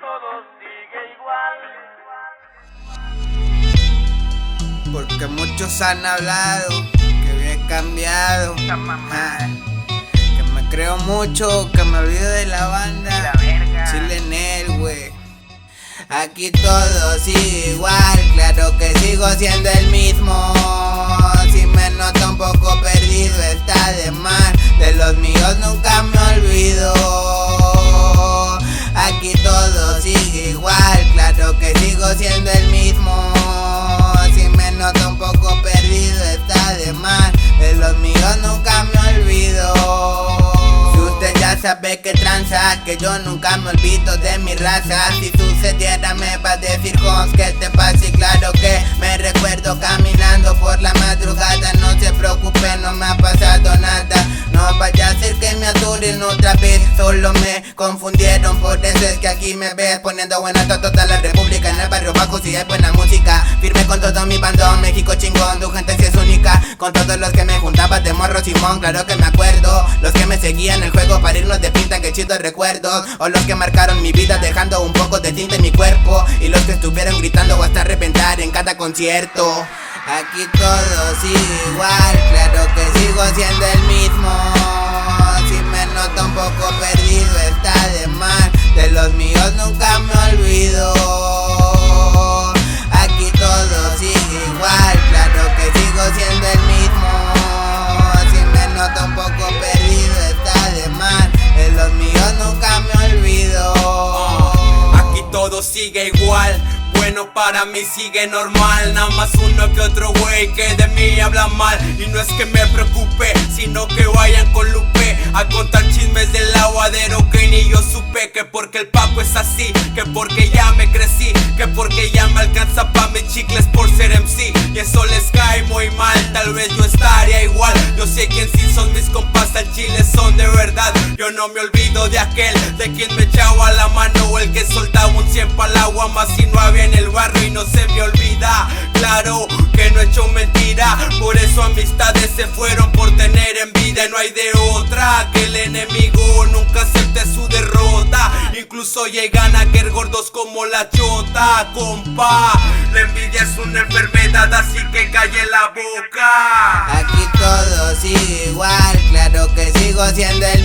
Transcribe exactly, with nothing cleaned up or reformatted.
todo sigue igual. Porque muchos han hablado que bien he cambiado. Ah, que me creo mucho, que me olvido de la banda. La verga. Chile en él, güey. Aquí todo sigue igual, claro que sigo siendo el mismo. Si me noto un poco perdido está de más. De los míos nunca me olvido. Aquí todo sigue igual, claro que sigo siendo el mismo. Si me noto un poco perdido está de más. De los míos nunca me olvido. Si usted ya sabe que tranza, que yo nunca me olvido de mi raza. Si sucediera me va a decir Jones, ¿qué te pasa? Y claro que me recuerdo caminando por la madrugada. No se preocupe, no me ha pasado nada. No vaya a ser que me aturen otra vez. Solo me confundieron, por eso es que aquí me ves poniendo buena a toda la república. En el barrio bajo si hay buena música. Firme con todo mi bandón, México chingón. Tu gente si es única. Con todos los que me juntaba de morro Simón, claro que me acuerdo. Los que me seguían en el juego para irnos de pinta, que chidos recuerdos. O los que marcaron mi vida dejando un poco de tinta en mi cuerpo. Y los que estuvieron gritando hasta reventar en cada concierto. Aquí todo sigue igual, claro que sigo siendo el mismo. Si me noto un poco perdido está de más. De los míos nunca me olvido. Aquí todo sigue igual, claro que sigo siendo el mismo. Si me noto un poco perdido está de más. De los míos nunca me olvido. uh, Aquí todo sigue igual. Bueno, para mí sigue normal. Nada más uno que otro güey que de mí habla mal. Y no es que me preocupe, sino que vayan con Lupe a contar chismes del aguadero que ni yo supe. Que porque el papo es así, que porque ya me crecí, que porque ya me alcanza pa' mis chicles por ser M C. Y eso les cae muy mal, tal vez yo estaría igual. Yo sé quién sí son mis compas, al chile son de verdad. Yo no me olvido de aquel, de quien me echaba la mano, o el que soltaba un cien pa'l agua, más si no había en el barrio. Y no se me olvida, claro que no he hecho mentira. Por eso amistades se fueron por tener envidia. No hay de otra, que el enemigo nunca acepte su derrota. Incluso llegan a querer gordos como la chota, compa. La envidia es una enfermedad, así que calle la boca. Aquí todo sigue igual, claro que sigo siendo el